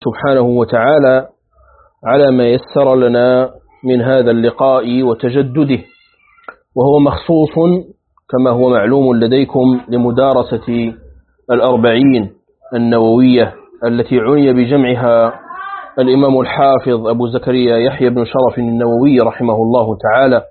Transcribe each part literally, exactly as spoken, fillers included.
سبحانه وتعالى على ما يسر لنا من هذا اللقاء وتجدده، وهو مخصوص كما هو معلوم لديكم لمدارسة الأربعين النووية التي عني بجمعها الإمام الحافظ أبو زكريا يحيى بن شرف النووي رحمه الله تعالى،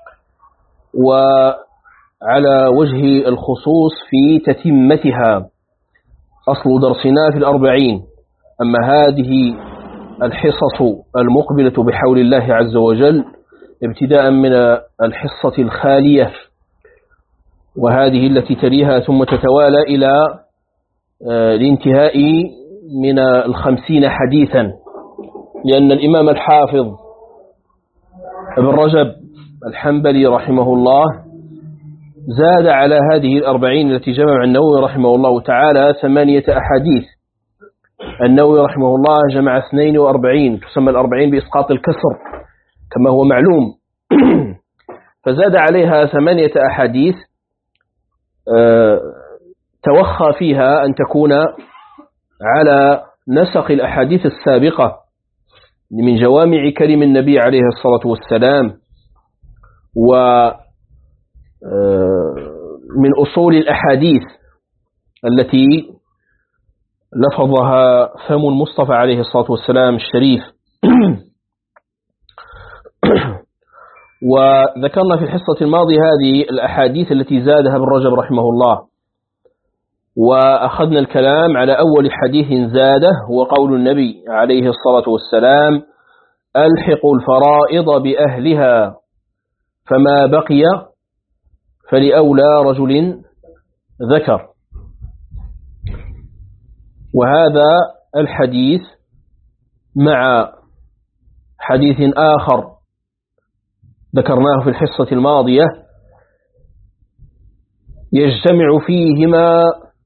وعلى وجه الخصوص في تتمتها أصل درسنا في الأربعين. أما هذه الحصص المقبلة بحول الله عز وجل ابتداء من الحصة الخالية وهذه التي تليها ثم تتوالى إلى الانتهاء من الخمسين حديثا، لأن الإمام الحافظ ابن رجب الحنبلي رحمه الله زاد على هذه الأربعين التي جمع النووي رحمه الله تعالى ثمانية أحاديث. النووي رحمه الله جمع اثنين وأربعين، تسمى الأربعين بإسقاط الكسر كما هو معلوم فزاد عليها ثمانية أحاديث توخى فيها أن تكون على نسق الأحاديث السابقة من جوامع كلم النبي عليه الصلاة والسلام ومن أصول الأحاديث التي لفظها فم المصطفى عليه الصلاة والسلام الشريف. وذكرنا في الحصة الماضية هذه الأحاديث التي زادها ابن رجب رحمه الله، وأخذنا الكلام على أول حديث زاده هو قول النبي عليه الصلاة والسلام: ألحقوا الفرائض بأهلها فما بقي فلأولى رجل ذكر. وهذا الحديث مع حديث آخر ذكرناه في الحصة الماضية يجتمع فيهما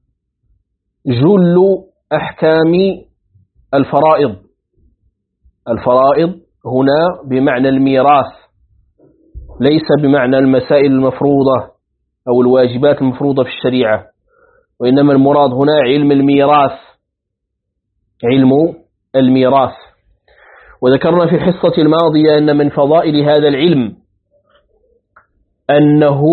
جل أحكام الفرائض. الفرائض هنا بمعنى الميراث، ليس بمعنى المسائل المفروضة أو الواجبات المفروضة في الشريعة، وإنما المراد هنا علم الميراث، علم الميراث. وذكرنا في الحصة الماضية أن من فضائل هذا العلم أنه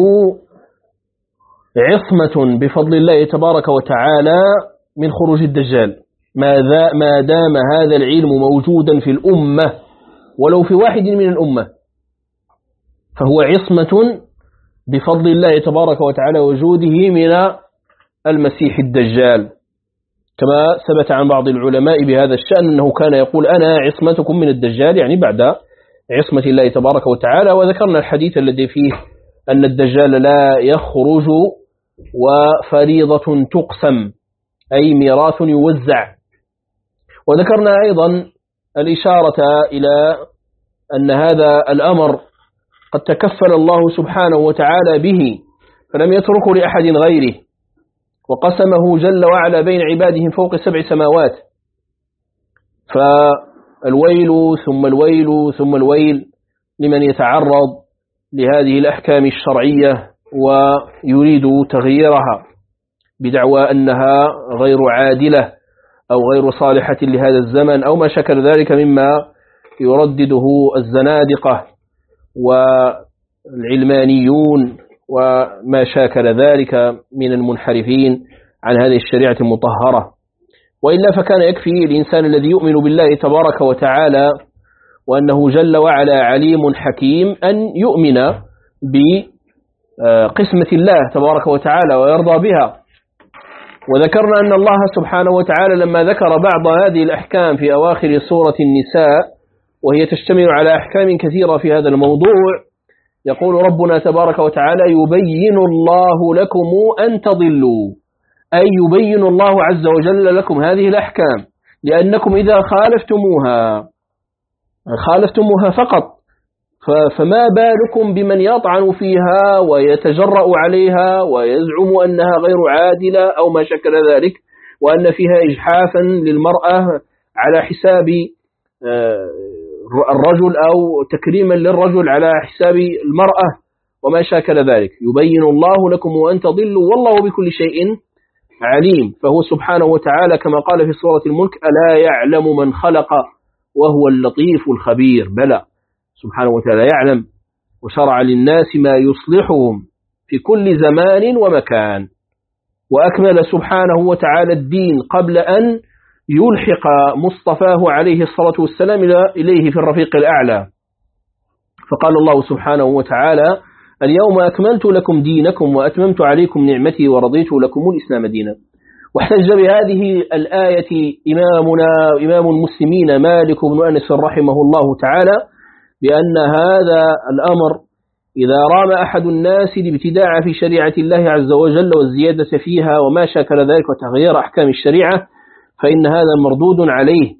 عصمة بفضل الله تبارك وتعالى من خروج الدجال، ما دام هذا العلم موجودا في الأمة ولو في واحد من الأمة، فهو عصمة بفضل الله تبارك وتعالى وجوده من المسيح الدجال، كما ثبت عن بعض العلماء بهذا الشأن أنه كان يقول: أنا عصمتكم من الدجال، يعني بعد عصمة الله تبارك وتعالى. وذكرنا الحديث الذي فيه أن الدجال لا يخرج وفريضة تقسم، أي ميراث يوزع. وذكرنا أيضا الإشارة إلى أن هذا الأمر قد تكفل الله سبحانه وتعالى به فلم يتركه لأحد غيره، وقسمه جل وعلا بين عباده فوق سبع سماوات، فالويل ثم الويل ثم الويل لمن يتعرض لهذه الأحكام الشرعية ويريد تغييرها بدعوى أنها غير عادلة أو غير صالحة لهذا الزمن أو ما شكل ذلك مما يردده الزنادقة والعلمانيون وما شاكل ذلك من المنحرفين عن هذه الشريعة المطهرة. وإلا فكان يكفي الإنسان الذي يؤمن بالله تبارك وتعالى وأنه جل وعلا عليم حكيم أن يؤمن بقسمة الله تبارك وتعالى ويرضى بها. وذكرنا أن الله سبحانه وتعالى لما ذكر بعض هذه الأحكام في أواخر سورة النساء، وهي تشتمل على أحكام كثيرة في هذا الموضوع، يقول ربنا تبارك وتعالى: يبين الله لكم أن تضلوا، أي يبين الله عز وجل لكم هذه الأحكام، لأنكم إذا خالفتموها خالفتموها فقط، فما بالكم بمن يطعن فيها ويتجرأ عليها ويزعم أنها غير عادلة أو ما شكل ذلك، وأن فيها إجحافا للمرأة على حساب الرجل أو تكريما للرجل على حساب المرأة وما شاكل ذلك. يبين الله لكم وأن تضلوا والله بكل شيء عليم، فهو سبحانه وتعالى كما قال في سورة الملك: ألا يعلم من خلق وهو اللطيف الخبير. بلى، سبحانه وتعالى يعلم، وشرع للناس ما يصلحهم في كل زمان ومكان، وأكمل سبحانه وتعالى الدين قبل أن يلحق مصطفاه عليه الصلاة والسلام إليه في الرفيق الأعلى. فقال الله سبحانه وتعالى: اليوم أكملت لكم دينكم وأتممت عليكم نعمتي ورضيت لكم الإسلام دينا. واحتج بهذه الآية إمامنا إمام المسلمين مالك بن أنس رحمه الله تعالى بأن هذا الأمر إذا رام أحد الناس الابتداع في شريعة الله عز وجل والزيادة فيها وما شاكل ذلك وتغيير أحكام الشريعة فإن هذا مردود عليه،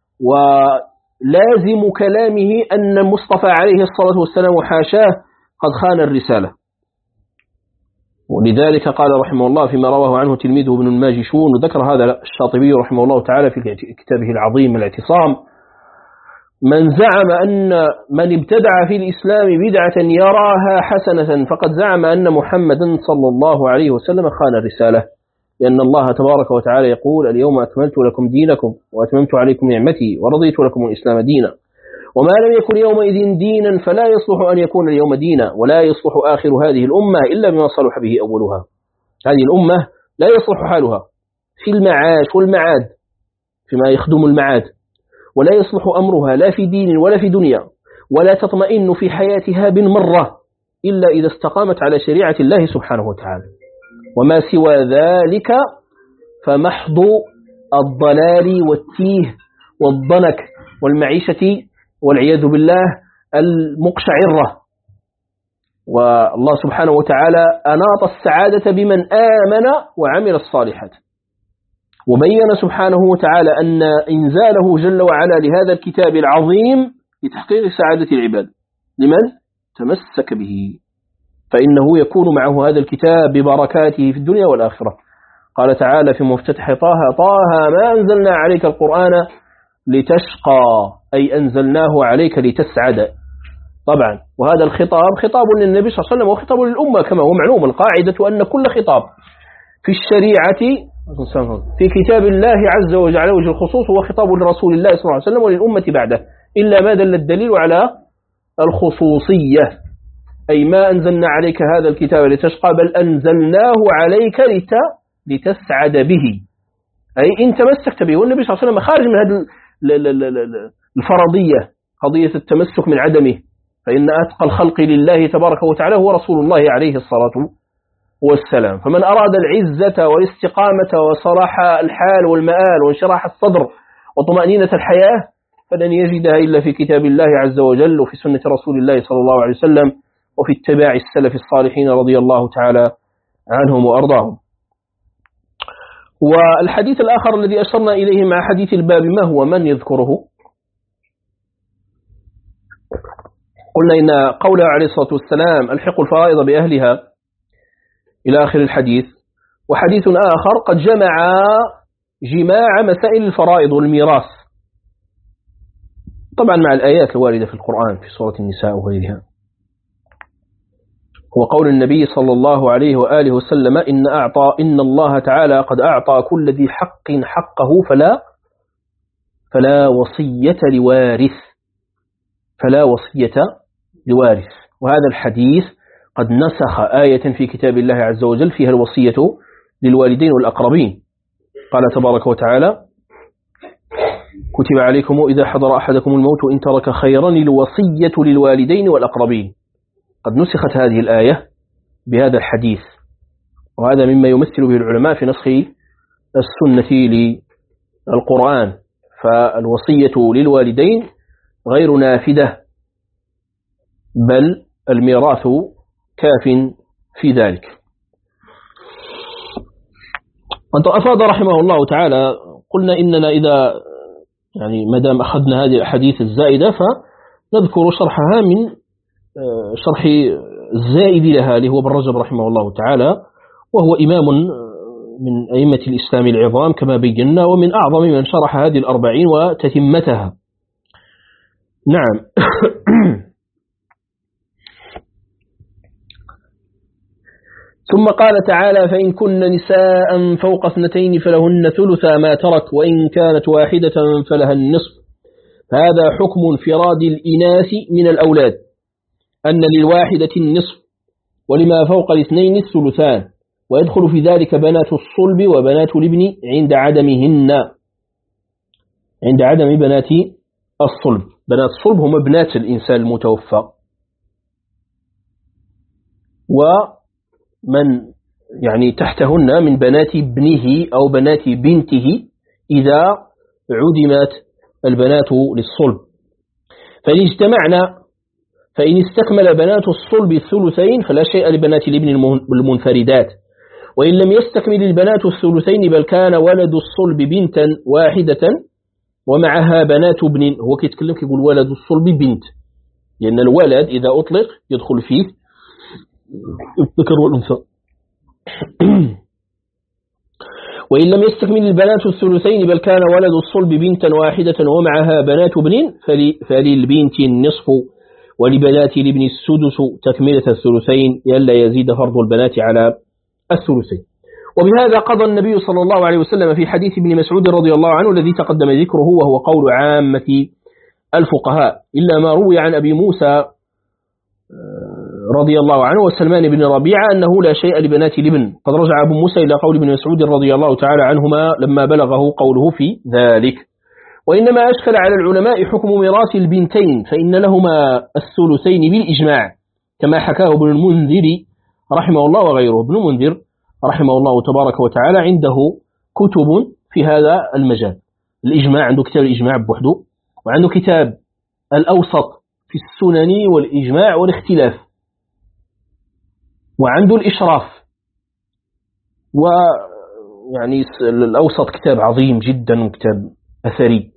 ولازم كلامه أن المصطفى عليه الصلاة والسلام وحاشاه قد خان الرسالة. ولذلك قال رحمه الله فيما رواه عنه تلميذه ابن الماجشون، وذكر هذا الشاطبي رحمه الله تعالى في كتابه العظيم الاعتصام: من زعم أن من ابتدع في الإسلام بدعة يراها حسنة فقد زعم أن محمدا صلى الله عليه وسلم خان الرسالة، لأن الله تبارك وتعالى يقول: اليوم أكملت لكم دينكم وأتممت عليكم نعمتي ورضيت لكم الإسلام دينا. وما لم يكن يومئذ دينا فلا يصلح أن يكون اليوم دينا، ولا يصلح آخر هذه الأمة إلا بما صلح به أولها. هذه الأمة لا يصلح حالها في المعاش والمعاد فيما يخدم المعاد، ولا يصلح أمرها لا في دين ولا في دنيا، ولا تطمئن في حياتها بالمرة إلا إذا استقامت على شريعة الله سبحانه وتعالى. وما سوى ذلك فمحض الضلال والتيه والضنك والمعيشة والعياذ بالله المقشعرة. والله سبحانه وتعالى أناط السعادة بمن آمن وعمل الصالحات، وبين سبحانه وتعالى أن إنزاله جل وعلا لهذا الكتاب العظيم لتحقيق سعادة العباد لمن تمسك به، فإنه يكون معه هذا الكتاب ببركاته في الدنيا والآخرة. قال تعالى في مفتتح طه: طه ما أنزلنا عليك القرآن لتشقى، أي أنزلناه عليك لتسعد. طبعا وهذا الخطاب خطاب للنبي صلى الله عليه وسلم وخطاب للأمة، كما هو معلوم. القاعدة أن كل خطاب في الشريعة في كتاب الله عز وجل على وجه الخصوص هو خطاب لرسول الله صلى الله عليه وسلم وللأمة بعده، إلا ما دل الدليل على الخصوصية، أي ما أنزلنا عليك هذا الكتاب لتشقى بل أنزلناه عليك لت... لتسعد به، أي إن تمسكت به. والنبي صلى الله عليه وسلم خارج من هذه الفرضية، قضية التمسك من عدمه، فإن أتقى الخلق لله تبارك وتعالى هو رسول الله عليه الصلاة والسلام. فمن أراد العزة والاستقامة وصلاح الحال والمآل وانشراح الصدر وطمأنينة الحياة فلن يجدها إلا في كتاب الله عز وجل وفي سنة رسول الله صلى الله عليه وسلم وفي اتباع السلف الصالحين رضي الله تعالى عنهم وأرضاهم. والحديث الآخر الذي أشرنا إليه مع حديث الباب ما هو؟ من يذكره؟ قلنا إن قوله عليه الصلاة والسلام: الحق الفرائض بأهلها إلى آخر الحديث. وحديث آخر قد جمع جماع مسائل الفرائض والميراث، طبعا مع الآيات الواردة في القرآن في سورة النساء وغيرها. وقول النبي صلى الله عليه وآله وسلم: إن أعطى إن الله تعالى قد أعطى كل ذي حق حقه فلا فلا وصية لوارث فلا وصية لوارث. وهذا الحديث قد نسخ آية في كتاب الله عز وجل فيها الوصية للوالدين والأقربين. قال تبارك وتعالى: كتب عليكم إذا حضر أحدكم الموت إن ترك خيرا الوصية للوالدين والأقربين. قد نسخت هذه الآية بهذا الحديث، وهذا مما يمثل به العلماء في نسخ السنة للقرآن. فالوصية للوالدين غير نافذة، بل الميراث كاف في ذلك. وانت أفاد رحمه الله تعالى قلنا إننا إذا يعني مدام أخذنا هذه الأحاديث الزائدة فنذكر شرحها من شرح الزائد لها اللي هو ابن رجب رحمه الله تعالى، وهو إمام من أئمة الإسلام العظام كما بينا، ومن أعظم من شرح هذه الأربعين وتتمتها. نعم. ثم قال تعالى فإن كن نساء فوق اثنتين فلهن ثلثا ما ترك وإن كانت واحدة فلها النصف. هذا حكم انفراد الإناث من الأولاد أن للواحدة النصف ولما فوق الاثنين الثلثان، ويدخل في ذلك بنات الصلب وبنات الابن عند عدمهن، عند عدم بنات الصلب. بنات الصلب هم ابنات الإنسان المتوفى، ومن يعني تحتهن من بنات ابنه أو بنات بنته إذا عدمت البنات للصلب. فإن اجتمعنا فإن استكمل بنات الصلب الثلثين فلا شيء لبنات الابن المنفردات، وإن لم يستكمل البنات الثلثين بل كان ولد الصلب بنتا واحدة ومعها بنات ابن، هو كيتكلم كيقول ولد الصلب بنت، لأن الولد إذا أطلق يدخل فيه الذكر والأنثى. وإن لم يستكمل البنات الثلثين بل كان ولد الصلب بنتا واحدة ومعها بنات ابن فللبنت النصف ولبنات الابن السدس تكملة الثلثين لئلا يزيد فرض البنات على الثلثين. وبهذا قضى النبي صلى الله عليه وسلم في حديث ابن مسعود رضي الله عنه الذي تقدم ذكره، وهو قول عامة الفقهاء إلا ما روي عن أبي موسى رضي الله عنه وسلمان بن ربيعة أنه لا شيء لبنات الابن. قد رجع أبو موسى إلى قول ابن مسعود رضي الله تعالى عنهما لما بلغه قوله في ذلك. وإنما أشكل على العلماء حكم ميراث البنتين فإن لهما الثلثين بالإجماع كما حكاه ابن المنذر رحمه الله وغيره. ابن المنذر رحمه الله تبارك وتعالى عنده كتب في هذا المجال. الإجماع عنده كتاب الإجماع بوحده، وعنده كتاب الأوسط في السنن والإجماع والاختلاف، وعنده الإشراف. ويعني الأوسط كتاب عظيم جدا وكتاب أثري،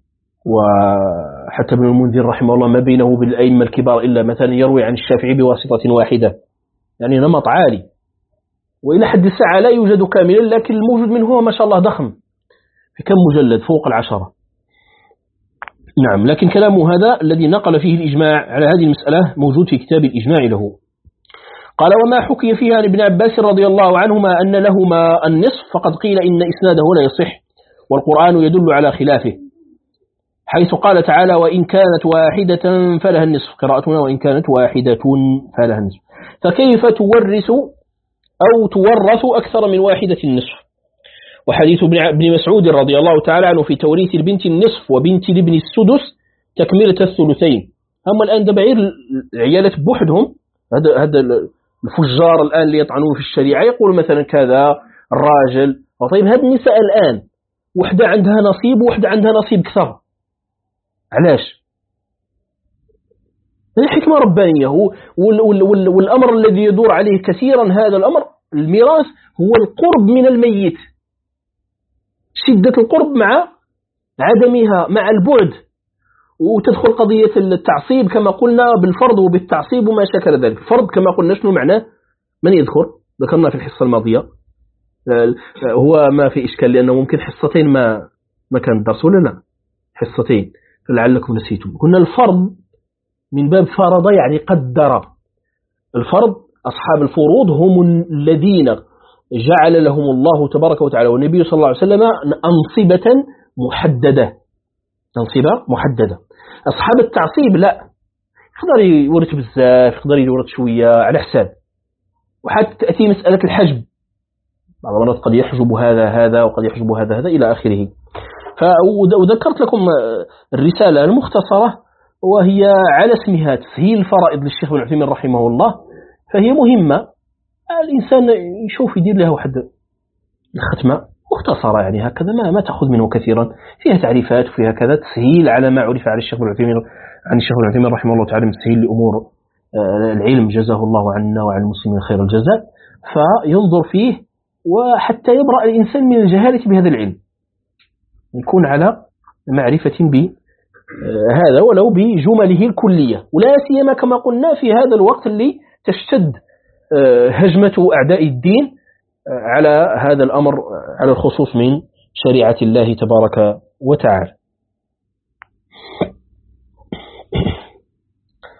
وحتى ابن المنذر رحمه الله ما بينه بالأئمة الكبار إلا مثلا يروي عن الشافعي بواسطة واحدة، يعني نمط عالي، وإلى حد الساعة لا يوجد كاملا، لكن الموجود منه هو ما شاء الله ضخم في كم مجلد فوق العشرة. نعم، لكن كلامه هذا الذي نقل فيه الإجماع على هذه المسألة موجود في كتاب الإجماع له. قال وما حكي فيها عن ابن عباس رضي الله عنهما أن لهما النصف فقد قيل إن إسناده لا يصح، والقرآن يدل على خلافه، حيث قال تعالى وإن كانت واحدة فلها النصف، قراءتنا وإن كانت واحدة فلها النصف، فكيف تورث أو تورث أكثر من واحدة النصف؟ وحديث ابن مسعود رضي الله تعالى عنه في توريث البنت النصف وبنت الابن السدس تكملة الثلثين. أما الآن دبعير العيالات بوحدهم، هذا هذا الفجار الآن اللي يطعنون في الشريعة يقول مثلا كذا الراجل، طيب هذه النساء الآن وحدة عندها نصيب ووحدة عندها نصيب كثر، علاش؟ هذه حكمة ربانية. وال وال وال والأمر الذي يدور عليه كثيرا هذا الأمر الميراث هو القرب من الميت، شدة القرب مع عدمها مع البعد، وتدخل قضية التعصيب كما قلنا بالفرض وبالتعصيب وما شكل ذلك. الفرض كما قلنا شنو معناه؟ من يذكر؟ ذكرنا في الحصة الماضية، هو ما في إشكال لأنه ممكن حصتين ما ما كان درس ولا لا حصتين فلعلكم نسيتم. قلنا الفرض من باب فرض يعني قدر. الفرض أصحاب الفروض هم الذين جعل لهم الله تبارك وتعالى والنبي صلى الله عليه وسلم أنصبة محددة، أنصبة محددة. أصحاب التعصيب لا، يقدر يورث بزاف، يقدر يورث شوية على حساب. وحتى تأتي مسألة الحجب، بعض المرات قد يحجب هذا هذا وقد يحجب هذا هذا إلى آخره. وذكرت لكم الرسالة المختصرة وهي على اسمها تسهيل الفرائض للشيخ ابن عثيمين رحمه الله، فهي مهمة الإنسان يشوف يدير لها واحد الختمة مختصرة، يعني هكذا ما ما تأخذ منه كثيرا، فيها تعريفات وفيها كذا تسهيل على ما عرف على الشيخ ابن عثيمين عن الشيخ ابن عثيمين رحمه الله تعالى من تسهيل لأمور العلم، جزاه الله عنا وعن المسلمين خير الجزاء. فينظر فيه وحتى يبرأ الإنسان من الجهالة بهذا العلم، يكون على معرفة بهذا ولو بجمله الكلية، ولا سيما كما قلنا في هذا الوقت اللي تشتد هجمة أعداء الدين على هذا الأمر على الخصوص من شريعة الله تبارك وتعالى.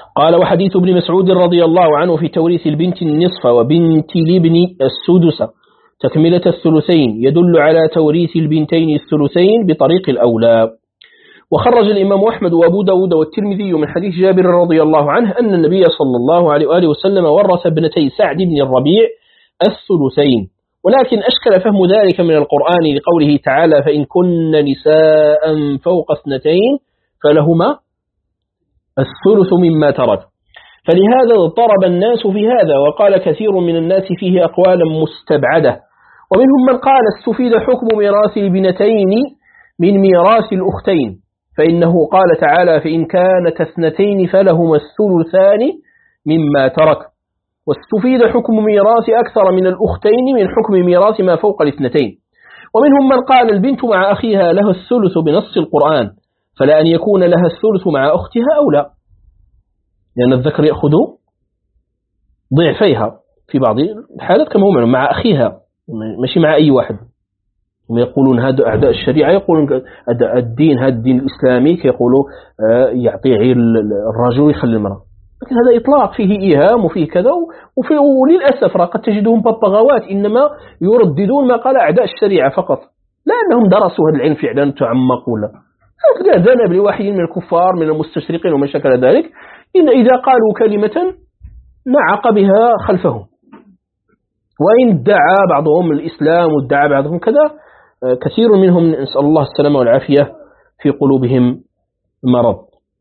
قال وحديث ابن مسعود رضي الله عنه في توريث البنت النصف وبنت الابن السدس تكملة الثلثين يدل على توريث البنتين الثلثين بطريق الأولى. وخرج الإمام أحمد وأبو داود والترمذي من حديث جابر رضي الله عنه أن النبي صلى الله عليه وآله وسلم ورث ابنتي سعد بن الربيع الثلثين، ولكن أشكل فهم ذلك من القرآن لقوله تعالى فإن كن نساء فوق اثنتين فلهما الثلث مما ترك، فلهذا اضطرب الناس في هذا، وقال كثير من الناس فيه أقوالا مستبعدة، ومنهم من قال استفيد حكم ميراث البنتين من ميراث الأختين، فإنه قال تعالى فإن كانت اثنتين فلهما الثلثان مما ترك، واستفيد حكم ميراث أكثر من الأختين من حكم ميراث ما فوق الاثنتين. ومنهم من قال البنت مع أخيها لها الثلث بنص القرآن، فلا أن يكون لها الثلث مع أختها أو لا، لأن الذكر يأخذ ضعفيها في بعض الحالات كما هو مع أخيها ماشي مع أي واحد. هم يقولون هذا أعداء الشريعة يقولون الدين هذا الدين الإسلامي يقولوا يعطي غير الرجل ويخلي المرأة، لكن هذا إطلاق فيه إيهام وفيه كذا، وفي وللأسف قد تجدهم ببغاوات إنما يرددون ما قال أعداء الشريعة فقط، لا أنهم درسوا هذا العلم فعلا تعمقوا لا، ذنب لواحد من الكفار من المستشرقين وما شكل ذلك إن إذا قالوا كلمة نعق بها خلفهم، وإن ادعى بعضهم الإسلام وادعى بعضهم كذا كثير منهم نسأل الله السلامة والعافية في قلوبهم مرض.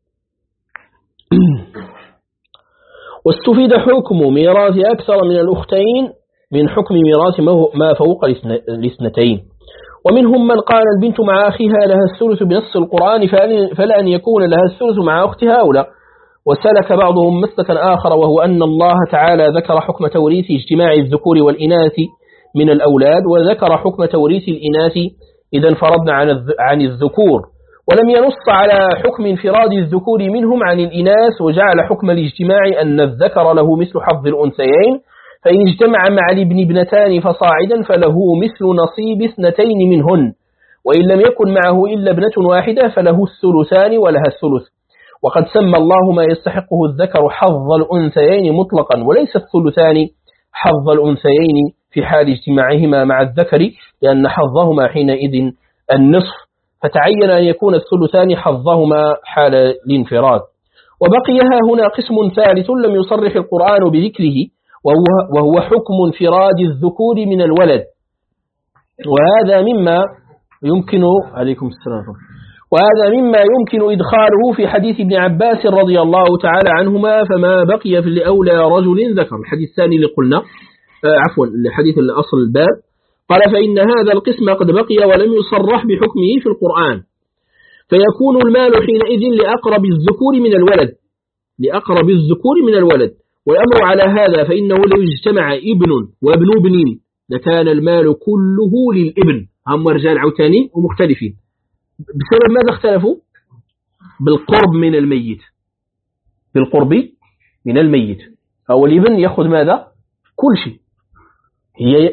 واستفيد حكم ميراث أكثر من الأختين من حكم ميراث ما فوق الاثنتين. ومنهم من قال البنت مع أخيها لها الثلث بنص القرآن فلا أن يكون لها الثلث مع أختها أو لا. وسلك بعضهم مسلكا آخر، وهو أن الله تعالى ذكر حكم توريث اجتماع الذكور والإناث من الأولاد، وذكر حكم توريث الإناث إذا انفردنا عن الذكور، ولم ينص على حكم انفراد الذكور منهم عن الإناث، وجعل حكم الاجتماع أن الذكر له مثل حظ الأنثيين، فإن اجتمع مع الابن ابنتان فصاعدا فله مثل نصيب اثنتين منهن، وإن لم يكن معه إلا ابنة واحدة فله الثلثان ولها الثلث. وقد سمى الله ما يستحقه الذكر حظ الأنثيين مطلقا، وليس الثلثان حظ الأنثيين في حال اجتماعهما مع الذكر، لأن حظهما حينئذ النصف، فتعين أن يكون الثلثان حظهما حال الانفراد. وبقيها هنا قسم ثالث لم يصرح القرآن بذكره، وهو, وهو حكم انفراد الذكور من الولد، وهذا مما يمكن عليكم السلام وهذا مما يمكن إدخاله في حديث ابن عباس رضي الله تعالى عنهما فما بقي في لأولى رجل ذكر، الحديث الثاني اللي قلنا آه عفوا الحديث اللي أصل الباب، قال فإن هذا القسم قد بقي ولم يصرح بحكمه في القرآن، فيكون المال حينئذ لأقرب الذكور من الولد لأقرب الذكور من الولد والأمر على هذا، فإنه لو اجتمع ابن وابن ابن لكان المال كله للابن، هم رجال عوتاني ومختلفين. بسبب ماذا اختلفوا؟ بالقرب من الميت، بالقرب من الميت. أو الابن يأخذ ماذا؟ كل شيء، هي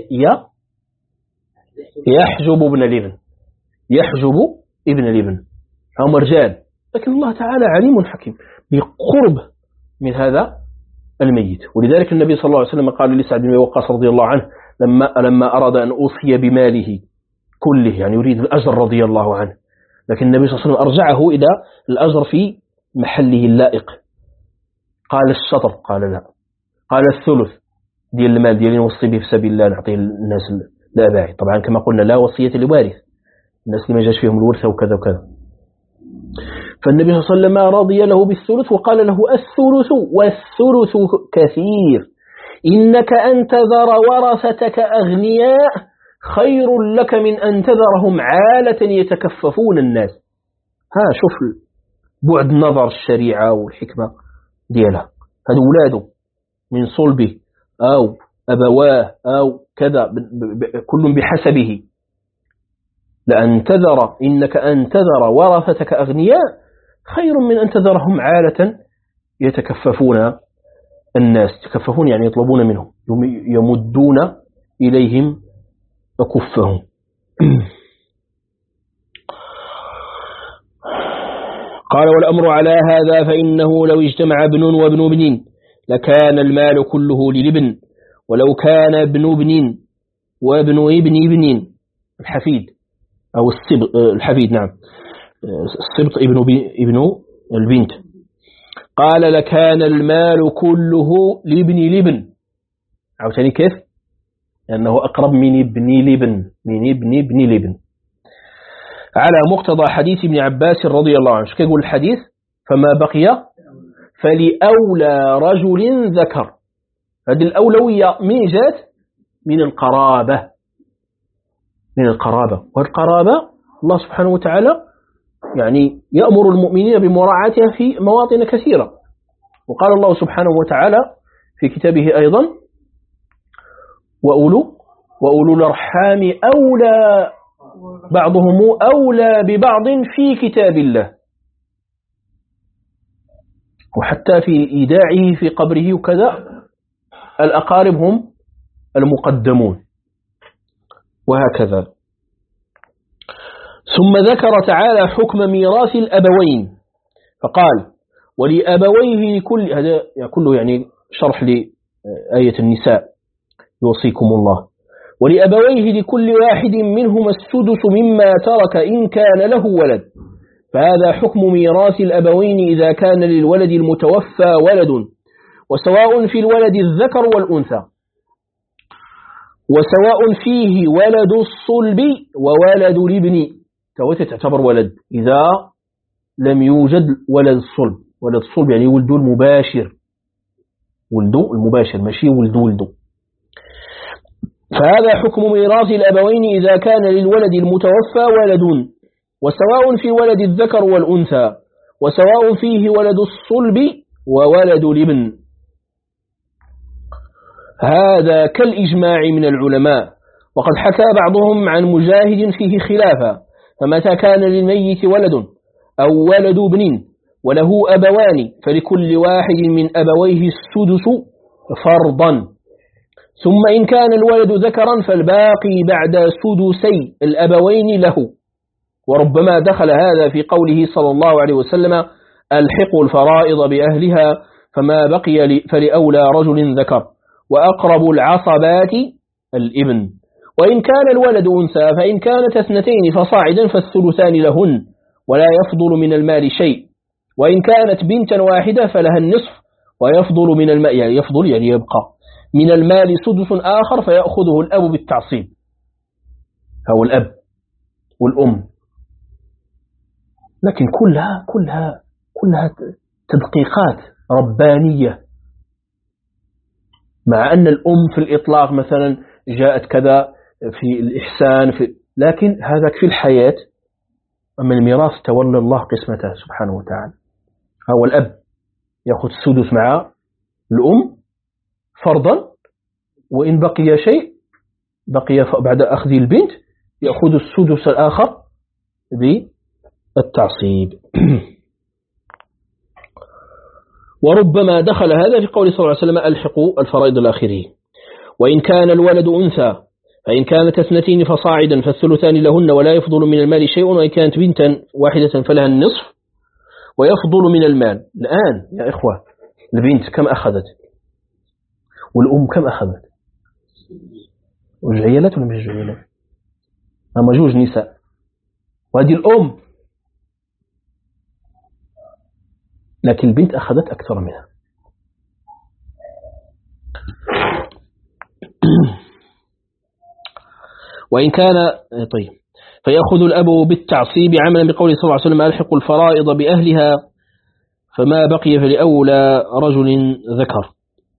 يحجب ابن الابن يحجب ابن الابن هم رجال، لكن الله تعالى عليم حكيم بقرب من هذا الميت. ولذلك النبي صلى الله عليه وسلم قال لسعد بن وقاص رضي الله عنه لما لما أراد أن أوصي بماله كله، يعني يريد الأجر رضي الله عنه، لكن النبي صلى الله عليه وسلم أرجعه إلى الأجر في محله اللائق، قال الشطر، قال لا، قال الثلث ديال المال ديالي نوصي به في سبيل الله نعطيه الناس الأباعي. طبعا كما قلنا لا وصية لوارث، الناس اللي ما جاش فيهم الورثة وكذا وكذا. فالنبي صلى الله عليه وسلم رضي له بالثلث وقال له الثلث والثلث كثير، إنك أن تذر ورثتك أغنياء خير لك من أن تذرهم عالة يتكففون الناس. ها شوف بعد نظر الشريعة والحكمة ديالها، هذا أولاده من صلبه أو أبواه أو كذا كل بحسبه، لأن تذر إنك أن تذر ورثتك أغنياء خير من أن تذرهم عالة يتكففون الناس. يتكففون يعني يطلبون منهم، يمدون إليهم أكفهم. قال والأمر على هذا فإنه لو اجتمع ابن وابن ابن لكان المال كله للابن، ولو كان ابن ابن وابن ابن ابن الحفيد أو السبط الحفيد نعم السبط ابن ابن البنت قال لكان المال كله لابن لابن. عاوتاني كيف؟ لأنه أقرب من ابن لابن من ابن ابن لابن على مقتضى حديث ابن عباس رضي الله عنه. شو يقول الحديث؟ فما بقي فلأولى رجل ذكر. هذه الأولوية من جات؟ من القرابة، من القرابة. والقرابة الله سبحانه وتعالى يعني يأمر المؤمنين بمراعاتها في مواطن كثيرة. وقال الله سبحانه وتعالى في كتابه أيضا وأولو وأولو الأرحام أولى بعضهم أولى ببعض في كتاب الله. وحتى في إيداعه في قبره وكذا الأقارب هم المقدمون وهكذا. ثم ذكر تعالى حكم ميراث الأبوين فقال ولأبويه كل هذا كله يعني شرح لآية النساء يوصيكم الله ولأبويه لكل واحد منهما السدس مما ترك إن كان له ولد. فهذا حكم ميراث الأبوين إذا كان للولد المتوفى ولد، وسواء في الولد الذكر والأنثى، وسواء فيه ولد الصلب وولد الابن. توتي تعتبر ولد إذا لم يوجد ولد الصلب. ولد الصلب يعني ولد المباشر، ولد المباشر ماشي ولد ولد. فهذا حكم ميراث الأبوين إذا كان للولد المتوفى ولد، وسواء في ولد الذكر والأنثى، وسواء فيه ولد الصلب وولد الابن. هذا كالإجماع من العلماء. وقد حكى بعضهم عن مجاهد فيه خلافا، فمتى كان للميت ولد أو ولد ابن وله أبوان فلكل واحد من أبويه السدس فرضا. ثم إن كان الولد ذكرا فالباقي بعد سدسي الأبوين له. وربما دخل هذا في قوله صلى الله عليه وسلم ألحقوا الفرائض بأهلها فما بقي فلأولى رجل ذكر، وأقرب العصبات الابن. وإن كان الولد أنثى فإن كانت اثنتين فصاعدا فالثلثان لهن ولا يفضل من المال شيء. وإن كانت بنتا واحدة فلها النصف ويفضل من المال يعني يفضل يعني يبقى من المال سدس آخر فيأخذه الأب بالتعصيب. هو الأب والأم. لكن كلها كلها كلها تدقيقات ربانية. مع أن الأم في الإطلاق مثلا جاءت كذا في الإحسان في، لكن هذا في الحياة. أما الميراث تولى الله قسمته سبحانه وتعالى. هو الأب يأخذ السدس مع الأم فرضا، وإن بقي شيء بقي بعد أخذ البنت يأخذ السدس الآخر بالتعصيب. وربما دخل هذا في قول صلى الله عليه وسلم ألحقوا الفرائض الآخرين. وإن كان الولد أنثى فإن كانت اثنتين فصاعدا فالثلثان لهن ولا يفضل من المال شيء، وإن كانت بنتا واحدة فلها النصف ويفضل من المال. الآن يا إخوة البنت كم أخذت والأم كم أخذت؟ وجعيلات ولا مش جعيلات؟ أما جوج نساء وهذه الأم، لكن البنت أخذت أكثر منها. وإن كان طيب فيأخذ الأب بالتعصيب عملا بقول صلى الله عليه وسلم ألحقوا الفرائض بأهلها فما بقي فلأولى رجل ذكر.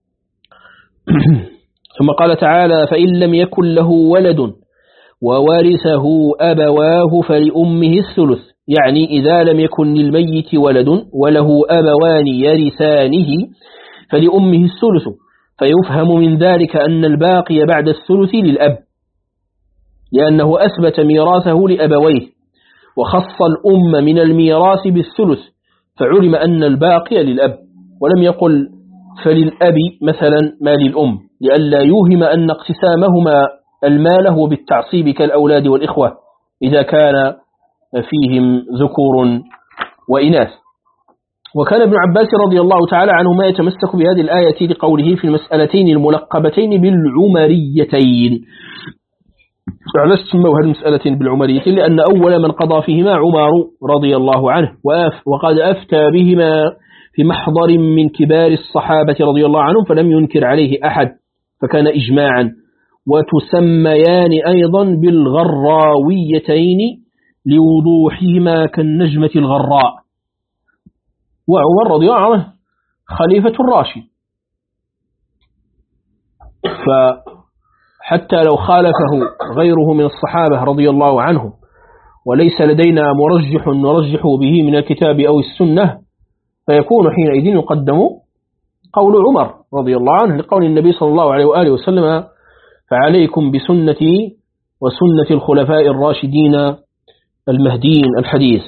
ثم قال تعالى فإن لم يكن له ولد وورثه أبواه فلأمه الثلث، يعني إذا لم يكن للميت ولد وله أبوان يرثانه فلأمه الثلث. فيفهم من ذلك أن الباقي بعد الثلث للأب، لأنه أثبت ميراثه لأبويه وخص الأم من الميراث بالثلث، فعلم أن الباقي للأب، ولم يقل فللأب مثلا ما للأم، لئلا يوهم أن اقتسامهما المال هو بالتعصيب كالأولاد والإخوة إذا كان فيهم ذكور وإناث. وكان ابن عباس رضي الله تعالى عنهما يتمسك بهذه الآية لقوله في المسألتين الملقبتين بالعمريتين. علاش سموا هذه المسألتين بالعمريتين؟ لأن أول من قضى فيهما عمر رضي الله عنه، وقد أفتى بهما في محضر من كبار الصحابة رضي الله عنهم فلم ينكر عليه أحد، فكان إجماعا. وتسميان أيضا بالغراويتين لوضوحهما كالنجمة الغراء. وعمر رضي الله عنه خليفة الراشد، فحتى لو خالفه غيره من الصحابة رضي الله عنهم وليس لدينا مرجح نرجح به من الكتاب أو السنة، فيكون حينئذ يقدم قول عمر رضي الله عنه لقول النبي صلى الله عليه وآله وسلم: فعليكم بسنتي وسنة الخلفاء الراشدين المهديين، الحديث.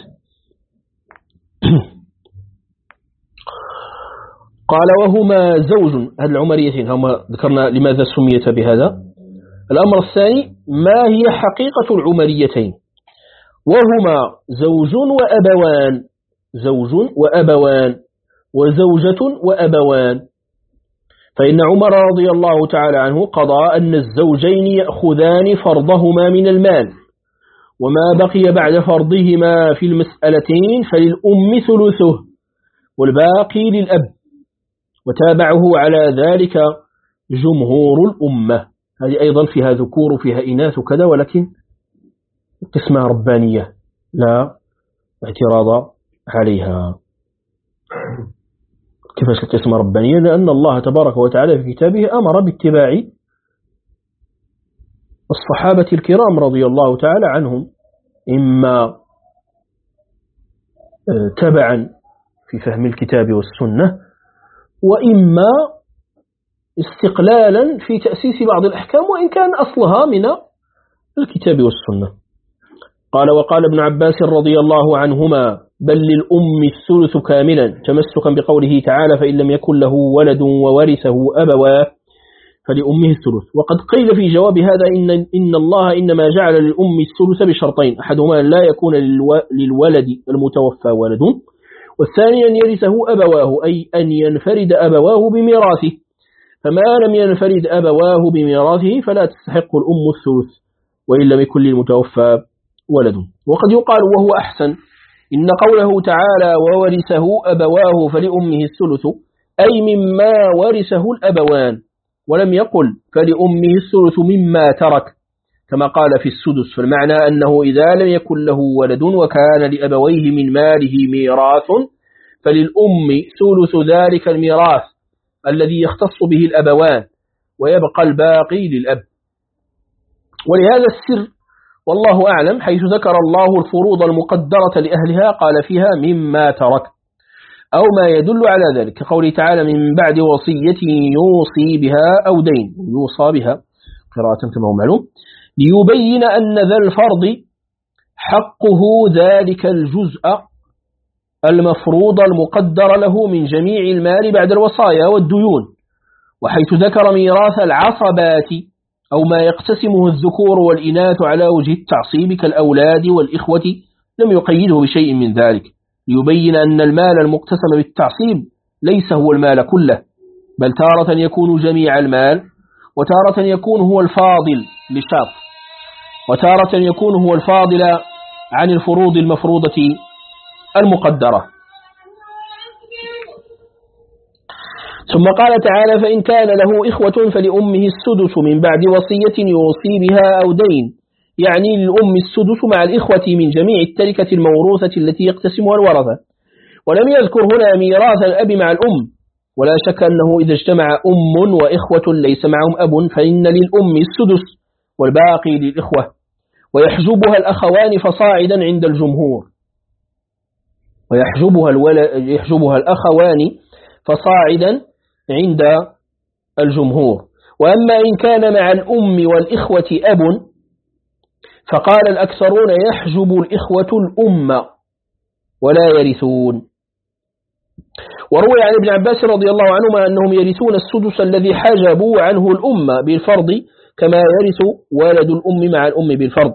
قال: وهما زوج، هذه العمريتين هما ذكرنا لماذا سميت بهذا. الأمر الثاني: ما هي حقيقة العمريتين؟ وهما زوج وأبوان، زوج وأبوان وزوجة وأبوان. فإن عمر رضي الله تعالى عنه قضى أن الزوجين يأخذان فرضهما من المال، وما بقي بعد فرضهما في المسألتين فللأم ثلثه والباقي للأب، وتابعه على ذلك جمهور الأمة. هذه أيضا فيها ذكور وفيها إناث وكذا، ولكن قسمة ربانية لا اعتراض عليها. كيفاش القسمة ربانية؟ لأن الله تبارك وتعالى في كتابه أمر باتباع الصحابة الكرام رضي الله تعالى عنهم، إما تبعا في فهم الكتاب والسنة، وإما استقلالا في تأسيس بعض الأحكام وإن كان أصلها من الكتاب والسنة. قال: وقال ابن عباس رضي الله عنهما: بل للأم الثلث كاملا، تمسكا بقوله تعالى: فإن لم يكن له ولد وورثه أبواه فلأمه الثلث. وقد قيل في جواب هذا إن, إن الله إنما جعل للأم الثلث بشرطين: أحدهما أن لا يكون للولد المتوفى ولد، والثاني أن يرثه أبواه، أي أن ينفرد أبواه بميراثه، فما لم ينفرد أبواه بميراثه فلا تستحق الأم الثلث وإن لم يكن للمتوفى ولد. وقد يقال وهو أحسن إن قوله تعالى: وورثه أبواه فلأمه الثلث، أي مما ورثه الأبوان، ولم يقل فلأمه الثلث مما ترك كما قال في السدس. فالمعنى أنه إذا لم يكن له ولد وكان لأبويه من ماله ميراث فللأم ثلث ذلك الميراث الذي يختص به الأبوان، ويبقى الباقي للأب. ولهذا السر والله أعلم حيث ذكر الله الفروض المقدرة لأهلها قال فيها مما ترك، أو ما يدل على ذلك، كقوله تعالى: من بعد وصية يوصي بها أو دين، يوصى بها قراءة كما هو معلوم، ليبين أن ذا الفرض حقه ذلك الجزء المفروض المقدر له من جميع المال بعد الوصايا والديون. وحيث ذكر ميراث العصبات أو ما يقتسمه الذكور والإناث على وجه التعصيب كالأولاد والإخوة لم يقيده بشيء من ذلك، ليبين أن المال المقتسم بالتعصيب ليس هو المال كله، بل تارة يكون جميع المال، وتارة يكون هو الفاضل لشرط، وتارة يكون هو الفاضل عن الفروض المفروضة المقدرة. ثم قال تعالى: فإن كان له إخوة فلأمه السدس من بعد وصية يوصي بها أو دين، يعني للأم السدس مع الإخوة من جميع التركة الموروثة التي يقتسمها الورثة. ولم يذكر هنا ميراث الأب مع الأم، ولا شك أنه إذا اجتمع أم وإخوة ليس معهم أب فإن للأم السدس والباقي للإخوة، ويحجبها الأخوان فصاعدا عند الجمهور، ويحجبها الولد يحجبها الأخوان فصاعدا عند الجمهور. وأما إن كان مع الأم والإخوة أب فقال الأكثرون يحجب الإخوة الأم ولا يرثون. وروي عن ابن عباس رضي الله عنهما أنهم يرثون السدس الذي حجبوا عنه الأم بالفرض كما يرث ولد الأم مع الأم بالفرض.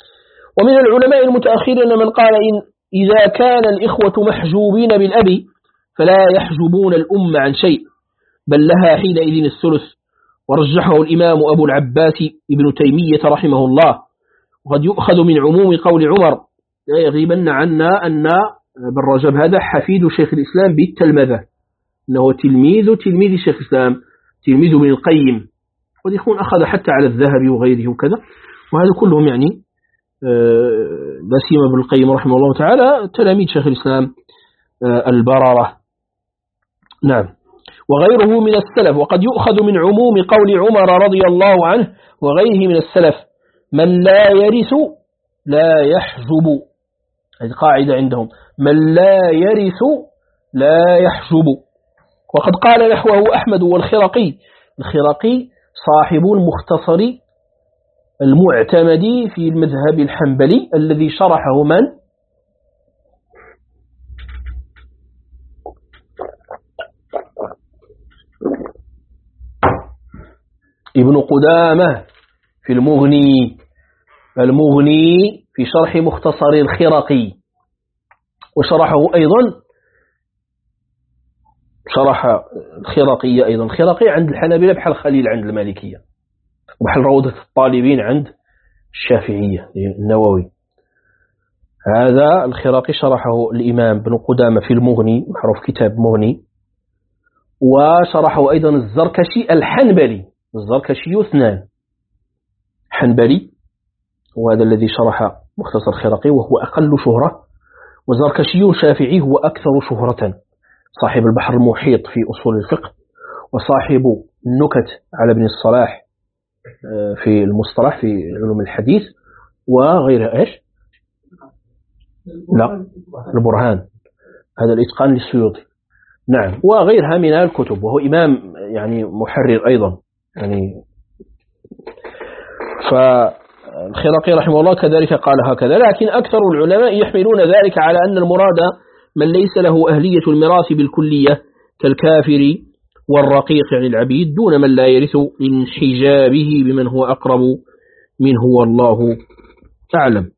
ومن العلماء المتأخرين من قال إن إذا كان الإخوة محجوبين بالأب فلا يحجبون الأمة عن شيء، بل لها حينئذ الثلث. ورجحه الإمام أبو العباس ابن تيمية رحمه الله. وقد يؤخذ من عموم قول عمر: لا يغيبن عنا أن ابن رجب هذا حفيد شيخ الإسلام بالتلمذة، أنه تلميذ تلميذ شيخ الإسلام، تلميذ ابن القيم، قد يكون أخذ حتى على الذهب وغيره وكذا. وهذا كلهم يعني لا سيما ابن القيم رحمه الله تعالى تلاميذ شيخ الإسلام البررة. نعم. وغيره من السلف. وقد يؤخذ من عموم قول عمر رضي الله عنه وغيره من السلف: من لا يرث لا يحجب. هذه قاعدة عندهم: من لا يرث لا يحجب. وقد قال نحوه أحمد والخرقي. الخرقي صاحب المختصر المعتمد في المذهب الحنبلي الذي شرحه من؟ ابن قدامة في المغني. المغني في شرح مختصر الخرقي. وشرحه أيضا شرح الخرقية أيضا. الخرقي عند الحنابلة بحال خليل عند المالكية، وبحال روضة الطالبين عند الشافعية النووي. هذا الخرقي شرحه الإمام ابن قدامة في المغني، معروف كتاب مغني. وشرحه أيضا الزركشي الحنبلي. الزركشي اثنان، حنبلي وهذا الذي شرح مختصر الخرقي وهو أقل شهرة، وزركشي شافعي هو أكثر شهرة، صاحب البحر المحيط في أصول الفقه، وصاحب النكت على ابن الصلاح في المصطلح في علوم الحديث، وغيرها. إيش؟ لا، البرهان، هذا الإتقان للسيوطي. نعم. وغيرها من الكتب، وهو إمام يعني محرر أيضا يعني. فالخرقي رحمه الله كذلك قال هكذا. لكن أكثر العلماء يحملون ذلك على أن المراد من ليس له أهلية الميراث بالكلية كالكافر والرقيق يعني العبيد، دون من لا يرث لانحجابه بمن هو أقرب منه، والله أعلم.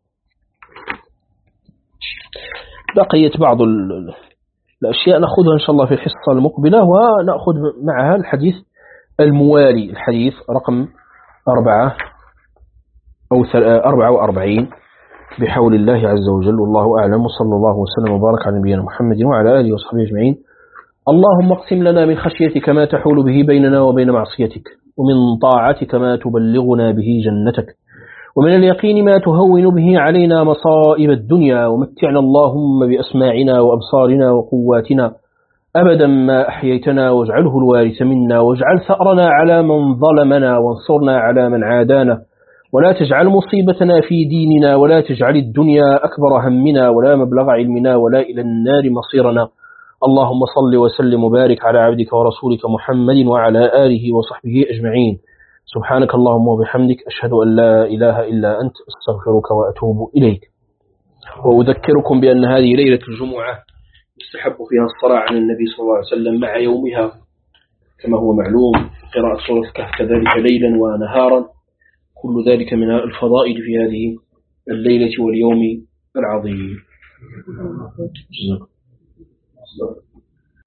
بقيت بعض الأشياء نأخذها إن شاء الله في الحصة المقبلة، ونأخذ معها الحديث الموالي، الحديث رقم أربعة أو أربعة وأربعين بحول الله عز وجل. والله أعلم، وصلى الله وسلم وبارك على نبينا محمد وعلى آله وصحبه أجمعين. اللهم اقسم لنا من خشيتك ما تحول به بيننا وبين معصيتك، ومن طاعتك ما تبلغنا به جنتك، ومن اليقين ما تهون به علينا مصائب الدنيا، ومتعنا اللهم بأسماعنا وأبصارنا وقواتنا أبدا ما أحييتنا، واجعله الوارث منا، واجعل ثأرنا على من ظلمنا، وانصرنا على من عادانا، ولا تجعل مصيبتنا في ديننا، ولا تجعل الدنيا أكبر همنا ولا مبلغ علمنا ولا إلى النار مصيرنا. اللهم صل وسلم وبارك على عبدك ورسولك محمد وعلى آله وصحبه أجمعين. سبحانك اللهم وبحمدك، أشهد أن لا إله إلا أنت، أستغفرك وأتوب إليك. وأذكركم بأن هذه ليلة الجمعة يستحب فيها الصلاة على النبي صلى الله عليه وسلم مع يومها كما هو معلوم، قراءة سورة الكهف كذلك ليلا ونهارا، كل ذلك من الفضائل في هذه الليلة واليوم العظيم.